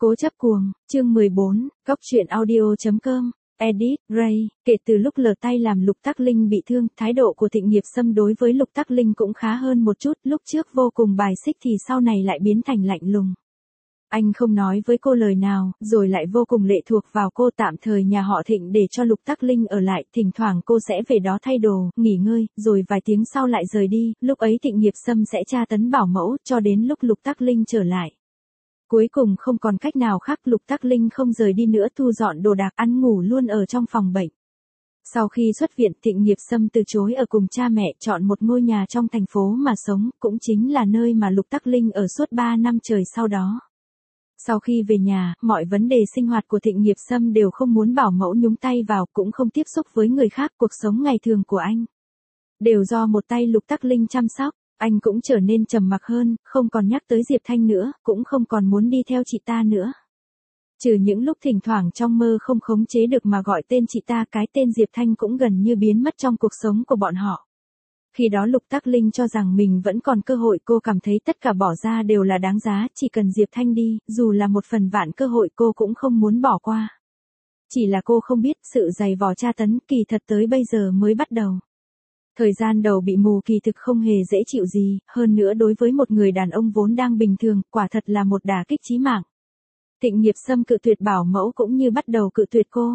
Cố chấp cuồng, chương 14, Góc truyện audio.com, edit, Ray, kể từ lúc lờ tay làm Lục Tắc Linh bị thương, thái độ của Thịnh Nghiệp Sâm đối với Lục Tắc Linh cũng khá hơn một chút, lúc trước vô cùng bài xích thì sau này lại biến thành lạnh lùng. Anh không nói với cô lời nào, rồi lại vô cùng lệ thuộc vào cô, tạm thời nhà họ Thịnh để cho Lục Tắc Linh ở lại, thỉnh thoảng cô sẽ về đó thay đồ, nghỉ ngơi, rồi vài tiếng sau lại rời đi, lúc ấy Thịnh Nghiệp Sâm sẽ tra tấn bảo mẫu, cho đến lúc Lục Tắc Linh trở lại. Cuối cùng không còn cách nào khác, Lục Tắc Linh không rời đi nữa, thu dọn đồ đạc, ăn ngủ luôn ở trong phòng bệnh. Sau khi xuất viện, Thịnh Nghiệp Sâm từ chối ở cùng cha mẹ, chọn một ngôi nhà trong thành phố mà sống, cũng chính là nơi mà Lục Tắc Linh ở suốt 3 năm trời sau đó. Sau khi về nhà, mọi vấn đề sinh hoạt của Thịnh Nghiệp Sâm đều không muốn bảo mẫu nhúng tay vào, cũng không tiếp xúc với người khác, cuộc sống ngày thường của anh đều do một tay Lục Tắc Linh chăm sóc. Anh cũng trở nên trầm mặc hơn, không còn nhắc tới Diệp Thanh nữa, cũng không còn muốn đi theo chị ta nữa. Trừ những lúc thỉnh thoảng trong mơ không khống chế được mà gọi tên chị ta, cái tên Diệp Thanh cũng gần như biến mất trong cuộc sống của bọn họ. Khi đó Lục Tắc Linh cho rằng mình vẫn còn cơ hội, cô cảm thấy tất cả bỏ ra đều là đáng giá, chỉ cần Diệp Thanh đi, dù là một phần vạn cơ hội cô cũng không muốn bỏ qua. Chỉ là cô không biết, sự dày vò tra tấn kỳ thật tới bây giờ mới bắt đầu. Thời gian đầu bị mù kỳ thực không hề dễ chịu gì, hơn nữa đối với một người đàn ông vốn đang bình thường, quả thật là một đả kích chí mạng. Thịnh Nghiệp Sâm cự tuyệt bảo mẫu cũng như bắt đầu cự tuyệt cô.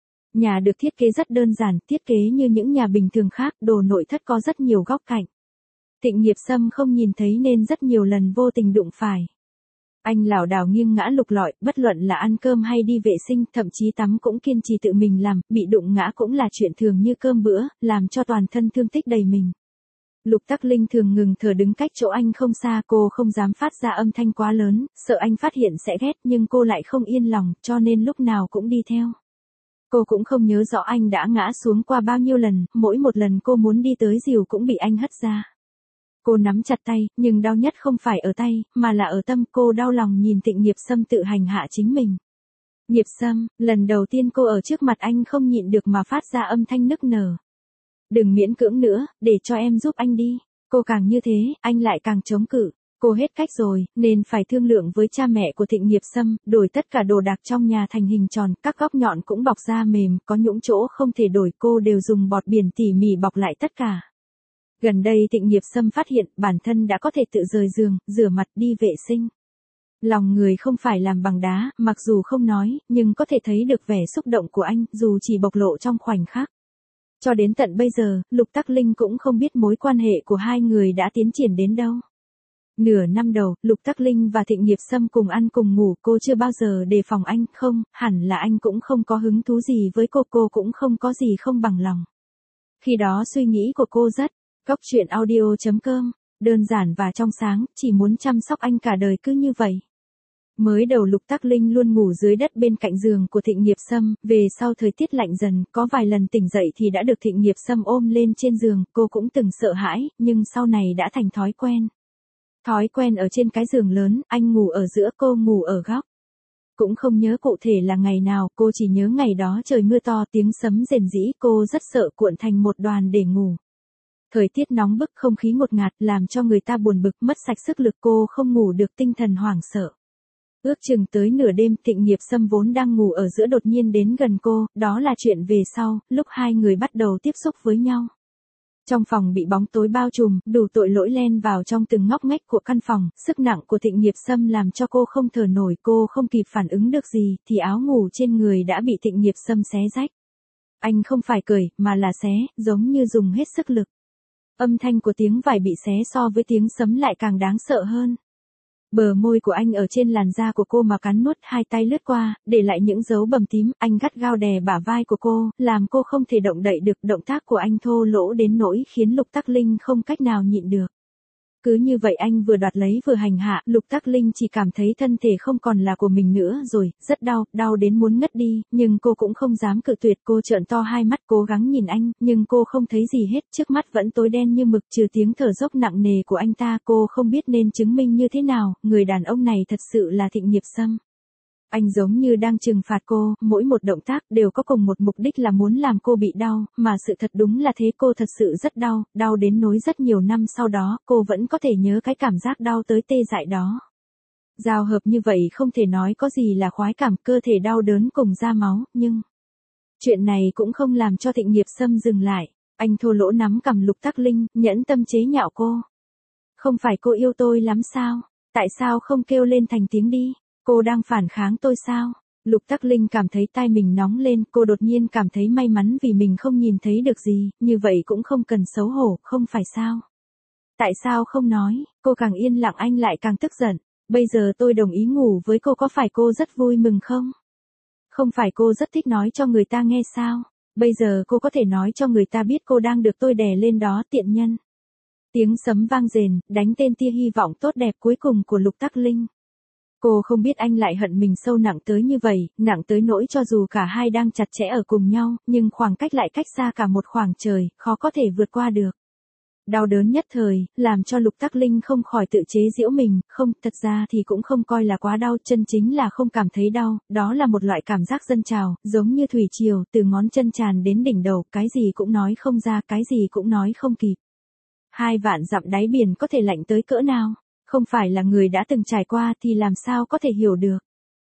Nhà được thiết kế rất đơn giản, thiết kế như những nhà bình thường khác, đồ nội thất có rất nhiều góc cạnh. Thịnh Nghiệp Sâm không nhìn thấy nên rất nhiều lần vô tình đụng phải. Anh lảo đảo nghiêng ngã lục lọi, bất luận là ăn cơm hay đi vệ sinh, thậm chí tắm cũng kiên trì tự mình làm, bị đụng ngã cũng là chuyện thường như cơm bữa, làm cho toàn thân thương tích đầy mình. Lục Tắc Linh thường ngừng thở đứng cách chỗ anh không xa, cô không dám phát ra âm thanh quá lớn, sợ anh phát hiện sẽ ghét, nhưng cô lại không yên lòng, cho nên lúc nào cũng đi theo. Cô cũng không nhớ rõ anh đã ngã xuống qua bao nhiêu lần, mỗi một lần cô muốn đi tới dìu cũng bị anh hất ra. Cô nắm chặt tay, nhưng đau nhất không phải ở tay, mà là ở tâm. Cô đau lòng nhìn Thịnh Nghiệp Sâm tự hành hạ chính mình. Nghiệp Sâm, lần đầu tiên cô ở trước mặt anh không nhịn được mà phát ra âm thanh nức nở. Đừng miễn cưỡng nữa, để cho em giúp anh đi. Cô càng như thế, anh lại càng chống cự. Cô hết cách rồi, nên phải thương lượng với cha mẹ của Thịnh Nghiệp Sâm, đổi tất cả đồ đạc trong nhà thành hình tròn, các góc nhọn cũng bọc da mềm, có những chỗ không thể đổi, cô đều dùng bọt biển tỉ mỉ bọc lại tất cả. Gần đây Thịnh Nghiệp Sâm phát hiện bản thân đã có thể tự rời giường, rửa mặt, đi vệ sinh. Lòng người không phải làm bằng đá, mặc dù không nói, nhưng có thể thấy được vẻ xúc động của anh, dù chỉ bộc lộ trong khoảnh khắc. Cho đến tận bây giờ, Lục Tắc Linh cũng không biết mối quan hệ của hai người đã tiến triển đến đâu. Nửa năm đầu, Lục Tắc Linh và Thịnh Nghiệp Sâm cùng ăn cùng ngủ, cô chưa bao giờ đề phòng anh, không, hẳn là anh cũng không có hứng thú gì với cô cũng không có gì không bằng lòng. Khi đó suy nghĩ của cô rất, Góc truyện audio.com, đơn giản và trong sáng, chỉ muốn chăm sóc anh cả đời cứ như vậy. Mới đầu Lục Tắc Linh luôn ngủ dưới đất bên cạnh giường của Thịnh Nghiệp Sâm, về sau thời tiết lạnh dần, có vài lần tỉnh dậy thì đã được Thịnh Nghiệp Sâm ôm lên trên giường, cô cũng từng sợ hãi, nhưng sau này đã thành thói quen. Thói quen ở trên cái giường lớn, anh ngủ ở giữa, cô ngủ ở góc. Cũng không nhớ cụ thể là ngày nào, cô chỉ nhớ ngày đó trời mưa to, tiếng sấm rền rĩ, cô rất sợ cuộn thành một đoàn để ngủ. Thời tiết nóng bức, không khí ngột ngạt, làm cho người ta buồn bực, mất sạch sức lực, cô không ngủ được, tinh thần hoảng sợ. Ước chừng tới nửa đêm, Thịnh Nghiệp Sâm vốn đang ngủ ở giữa đột nhiên đến gần cô, đó là chuyện về sau, lúc hai người bắt đầu tiếp xúc với nhau. Trong phòng bị bóng tối bao trùm, đủ tội lỗi len vào trong từng ngóc ngách của căn phòng, sức nặng của Thịnh Nghiệp Sâm làm cho cô không thở nổi, cô không kịp phản ứng được gì, thì áo ngủ trên người đã bị Thịnh Nghiệp Sâm xé rách. Anh không phải cười, mà là xé, giống như dùng hết sức lực. Âm thanh của tiếng vải bị xé so với tiếng sấm lại càng đáng sợ hơn. Bờ môi của anh ở trên làn da của cô mà cắn nuốt, hai tay lướt qua, để lại những dấu bầm tím, anh gắt gao đè bả vai của cô, làm cô không thể động đậy được, động tác của anh thô lỗ đến nỗi khiến Lục Tắc Linh không cách nào nhịn được. Cứ như vậy anh vừa đoạt lấy vừa hành hạ, Lục Tắc Linh chỉ cảm thấy thân thể không còn là của mình nữa rồi, rất đau, đau đến muốn ngất đi, nhưng cô cũng không dám cự tuyệt, cô trợn to hai mắt cố gắng nhìn anh, nhưng cô không thấy gì hết, trước mắt vẫn tối đen như mực, trừ tiếng thở dốc nặng nề của anh ta, cô không biết nên chứng minh như thế nào, người đàn ông này thật sự là Thịnh Nghiệp Sâm. Anh giống như đang trừng phạt cô, mỗi một động tác đều có cùng một mục đích là muốn làm cô bị đau, mà sự thật đúng là thế, cô thật sự rất đau, đau đến nỗi rất nhiều năm sau đó, cô vẫn có thể nhớ cái cảm giác đau tới tê dại đó. Giao hợp như vậy không thể nói có gì là khoái cảm, cơ thể đau đớn cùng ra máu, nhưng chuyện này cũng không làm cho Thịnh Nghiệp Sâm dừng lại. Anh thô lỗ nắm cằm Lục Tắc Linh, nhẫn tâm chế nhạo cô. Không phải cô yêu tôi lắm sao? Tại sao không kêu lên thành tiếng đi? Cô đang phản kháng tôi sao? Lục Tắc Linh cảm thấy tai mình nóng lên, cô đột nhiên cảm thấy may mắn vì mình không nhìn thấy được gì, như vậy cũng không cần xấu hổ, không phải sao? Tại sao không nói? Cô càng yên lặng anh lại càng tức giận. Bây giờ tôi đồng ý ngủ với cô, có phải cô rất vui mừng không? Không phải cô rất thích nói cho người ta nghe sao? Bây giờ cô có thể nói cho người ta biết cô đang được tôi đè lên đó, tiện nhân. Tiếng sấm vang rền, đánh tên tia hy vọng tốt đẹp cuối cùng của Lục Tắc Linh. Cô không biết anh lại hận mình sâu nặng tới như vậy, nặng tới nỗi cho dù cả hai đang chặt chẽ ở cùng nhau, nhưng khoảng cách lại cách xa cả một khoảng trời, khó có thể vượt qua được. Đau đớn nhất thời, làm cho Lục Tắc Linh không khỏi tự chế giễu mình, không, thật ra thì cũng không coi là quá đau, chân chính là không cảm thấy đau, đó là một loại cảm giác dâng trào, giống như thủy triều, từ ngón chân tràn đến đỉnh đầu, cái gì cũng nói không ra, cái gì cũng nói không kịp. 2 vạn dặm đáy biển có thể lạnh tới cỡ nào, không phải là người đã từng trải qua thì làm sao có thể hiểu được.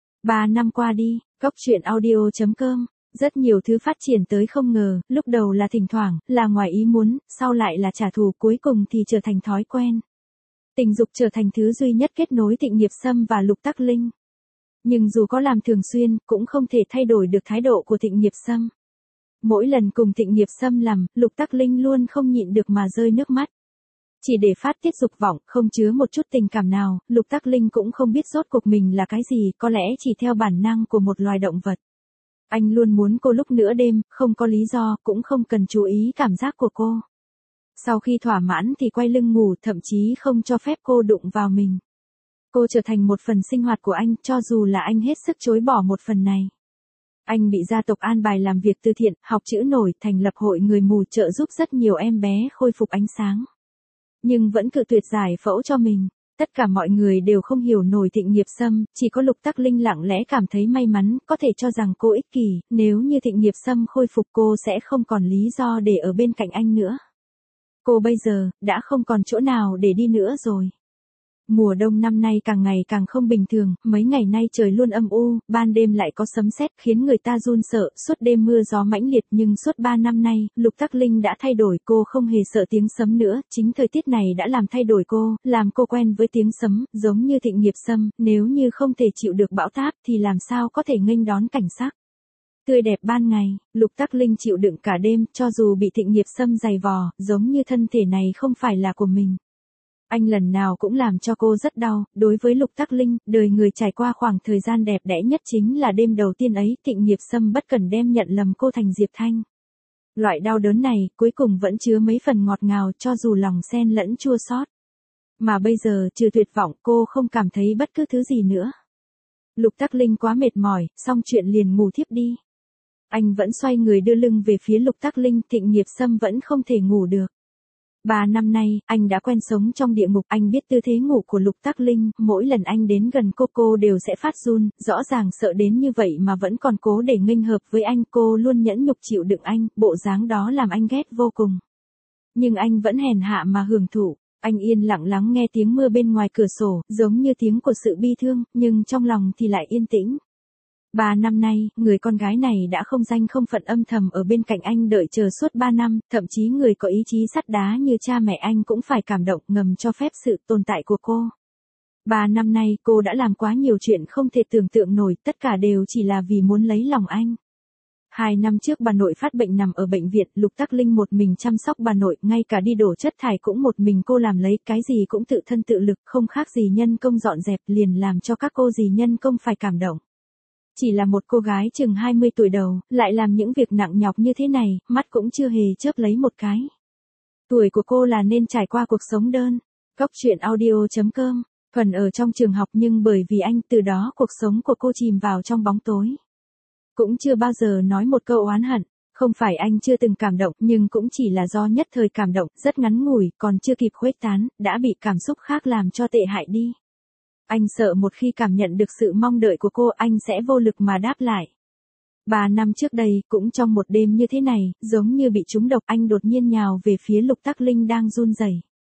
3 năm qua đi, goctruyện.audio.com. Rất nhiều thứ phát triển tới không ngờ, lúc đầu là thỉnh thoảng, là ngoài ý muốn, sau lại là trả thù, cuối cùng thì trở thành thói quen. Tình dục trở thành thứ duy nhất kết nối Thịnh Nghiệp Sâm và Lục Tắc Linh. Nhưng dù có làm thường xuyên, cũng không thể thay đổi được thái độ của Thịnh Nghiệp Sâm. Mỗi lần cùng Thịnh Nghiệp Sâm làm, Lục Tắc Linh luôn không nhịn được mà rơi nước mắt. Chỉ để phát tiết dục vọng, không chứa một chút tình cảm nào, Lục Tắc Linh cũng không biết rốt cuộc mình là cái gì, có lẽ chỉ theo bản năng của một loài động vật. Anh luôn muốn cô lúc nửa đêm, không có lý do, cũng không cần chú ý cảm giác của cô. Sau khi thỏa mãn thì quay lưng ngủ, thậm chí không cho phép cô đụng vào mình. Cô trở thành một phần sinh hoạt của anh, cho dù là anh hết sức chối bỏ một phần này. Anh bị gia tộc an bài làm việc từ thiện, học chữ nổi, thành lập hội người mù trợ giúp rất nhiều em bé khôi phục ánh sáng. Nhưng vẫn cự tuyệt giải phẫu cho mình. Tất cả mọi người đều không hiểu nổi Thịnh Nghiệp Sâm, chỉ có Lục Tắc Linh lặng lẽ cảm thấy may mắn, có thể cho rằng cô ích kỷ, nếu như Thịnh Nghiệp Sâm khôi phục cô sẽ không còn lý do để ở bên cạnh anh nữa. Cô bây giờ, đã không còn chỗ nào để đi nữa rồi. Mùa đông năm nay càng ngày càng không bình thường, mấy ngày nay trời luôn âm u, ban đêm lại có sấm sét khiến người ta run sợ, suốt đêm mưa gió mãnh liệt nhưng suốt 3 năm nay, Lục Tắc Linh đã thay đổi, cô không hề sợ tiếng sấm nữa, chính thời tiết này đã làm thay đổi cô, làm cô quen với tiếng sấm, giống như Thịnh Nghiệp Sâm, nếu như không thể chịu được bão táp thì làm sao có thể nghênh đón cảnh sắc tươi đẹp ban ngày. Lục Tắc Linh chịu đựng cả đêm, cho dù bị Thịnh Nghiệp Sâm giày vò, giống như thân thể này không phải là của mình. Anh lần nào cũng làm cho cô rất đau, đối với Lục Tắc Linh, đời người trải qua khoảng thời gian đẹp đẽ nhất chính là đêm đầu tiên ấy, Thịnh Nghiệp Sâm bất cẩn đem nhận lầm cô thành Diệp Thanh. Loại đau đớn này, cuối cùng vẫn chứa mấy phần ngọt ngào cho dù lòng xen lẫn chua xót. Mà bây giờ, trừ tuyệt vọng, cô không cảm thấy bất cứ thứ gì nữa. Lục Tắc Linh quá mệt mỏi, xong chuyện liền ngủ thiếp đi. Anh vẫn xoay người đưa lưng về phía Lục Tắc Linh, Thịnh Nghiệp Sâm vẫn không thể ngủ được. 3 năm nay, anh đã quen sống trong địa ngục, anh biết tư thế ngủ của Lục Tắc Linh, mỗi lần anh đến gần cô đều sẽ phát run, rõ ràng sợ đến như vậy mà vẫn còn cố để nghênh hợp với anh, cô luôn nhẫn nhục chịu đựng anh, bộ dáng đó làm anh ghét vô cùng. Nhưng anh vẫn hèn hạ mà hưởng thụ, anh yên lặng lắng nghe tiếng mưa bên ngoài cửa sổ, giống như tiếng của sự bi thương, nhưng trong lòng thì lại yên tĩnh. 3 năm nay, người con gái này đã không danh không phận âm thầm ở bên cạnh anh đợi chờ suốt 3 năm, thậm chí người có ý chí sắt đá như cha mẹ anh cũng phải cảm động ngầm cho phép sự tồn tại của cô. 3 năm nay cô đã làm quá nhiều chuyện không thể tưởng tượng nổi, tất cả đều chỉ là vì muốn lấy lòng anh. 2 năm trước bà nội phát bệnh nằm ở bệnh viện, Lục Tắc Linh một mình chăm sóc bà nội, ngay cả đi đổ chất thải cũng một mình cô làm lấy, cái gì cũng tự thân tự lực, không khác gì nhân công dọn dẹp, liền làm cho các cô dì nhân công phải cảm động. Chỉ là một cô gái chừng 20 tuổi đầu, lại làm những việc nặng nhọc như thế này, mắt cũng chưa hề chớp lấy một cái. Tuổi của cô là nên trải qua cuộc sống đơn. Goctruyện.audio.com. Phần ở trong trường học nhưng bởi vì anh, từ đó cuộc sống của cô chìm vào trong bóng tối. Cũng chưa bao giờ nói một câu oán hận. Không phải anh chưa từng cảm động, nhưng cũng chỉ là do nhất thời cảm động, rất ngắn ngủi, còn chưa kịp khuếch tán, đã bị cảm xúc khác làm cho tệ hại đi. Anh sợ một khi cảm nhận được sự mong đợi của cô, anh sẽ vô lực mà đáp lại. 3 năm trước đây, cũng trong một đêm như thế này, giống như bị trúng độc, anh đột nhiên nhào về phía Lục Tắc Linh đang run rẩy.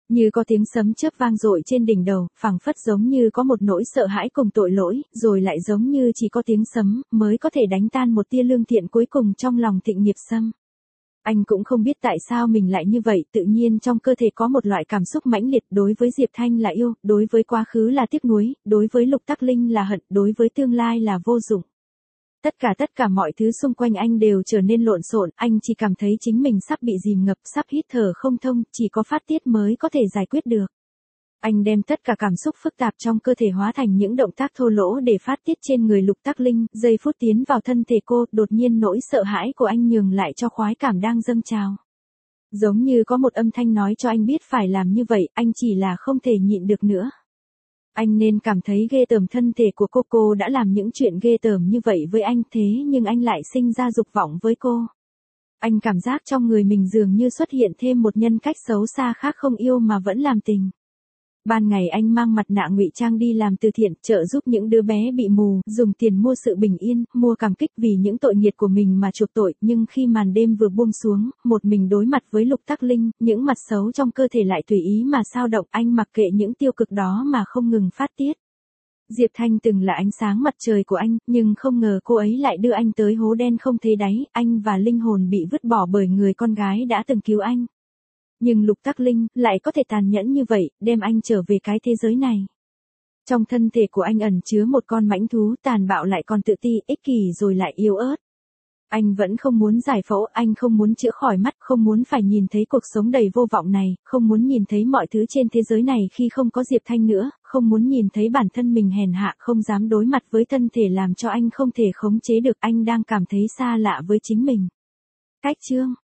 Như có tiếng sấm chớp vang dội trên đỉnh đầu, phảng phất giống như có một nỗi sợ hãi cùng tội lỗi, rồi lại giống như chỉ có tiếng sấm mới có thể đánh tan một tia lương thiện cuối cùng trong lòng Thịnh Nghiệp Sâm. Anh cũng không biết tại sao mình lại như vậy, tự nhiên trong cơ thể có một loại cảm xúc mãnh liệt, đối với Diệp Thanh là yêu, đối với quá khứ là tiếc nuối, đối với Lục Tắc Linh là hận, đối với tương lai là vô dụng. Tất cả mọi thứ xung quanh anh đều trở nên lộn xộn, anh chỉ cảm thấy chính mình sắp bị dìm ngập, sắp hít thở không thông, chỉ có phát tiết mới có thể giải quyết được. Anh đem tất cả cảm xúc phức tạp trong cơ thể hóa thành những động tác thô lỗ để phát tiết trên người Lục Tắc Linh, giây phút tiến vào thân thể cô, đột nhiên nỗi sợ hãi của anh nhường lại cho khoái cảm đang dâng trào. Giống như có một âm thanh nói cho anh biết phải làm như vậy, anh chỉ là không thể nhịn được nữa. Anh nên cảm thấy ghê tởm, thân thể của cô đã làm những chuyện ghê tởm như vậy với anh, thế nhưng anh lại sinh ra dục vọng với cô. Anh cảm giác trong người mình dường như xuất hiện thêm một nhân cách xấu xa khác, không yêu mà vẫn làm tình. Ban ngày anh mang mặt nạ ngụy trang đi làm từ thiện, trợ giúp những đứa bé bị mù, dùng tiền mua sự bình yên, mua cảm kích vì những tội nghiệt của mình mà chuộc tội, nhưng khi màn đêm vừa buông xuống, một mình đối mặt với Lục Tắc Linh, những mặt xấu trong cơ thể lại tùy ý mà xao động, anh mặc kệ những tiêu cực đó mà không ngừng phát tiết. Diệp Thanh từng là ánh sáng mặt trời của anh, nhưng không ngờ cô ấy lại đưa anh tới hố đen không thấy đáy, anh và linh hồn bị vứt bỏ bởi người con gái đã từng cứu anh. Nhưng Lục Tắc Linh lại có thể tàn nhẫn như vậy, đem anh trở về cái thế giới này. Trong thân thể của anh ẩn chứa một con mãnh thú, tàn bạo lại còn tự ti, ích kỷ rồi lại yếu ớt. Anh vẫn không muốn giải phẫu, anh không muốn chữa khỏi mắt, không muốn phải nhìn thấy cuộc sống đầy vô vọng này, không muốn nhìn thấy mọi thứ trên thế giới này khi không có Diệp Thanh nữa, không muốn nhìn thấy bản thân mình hèn hạ, không dám đối mặt với thân thể làm cho anh không thể khống chế được, anh đang cảm thấy xa lạ với chính mình. Cách chương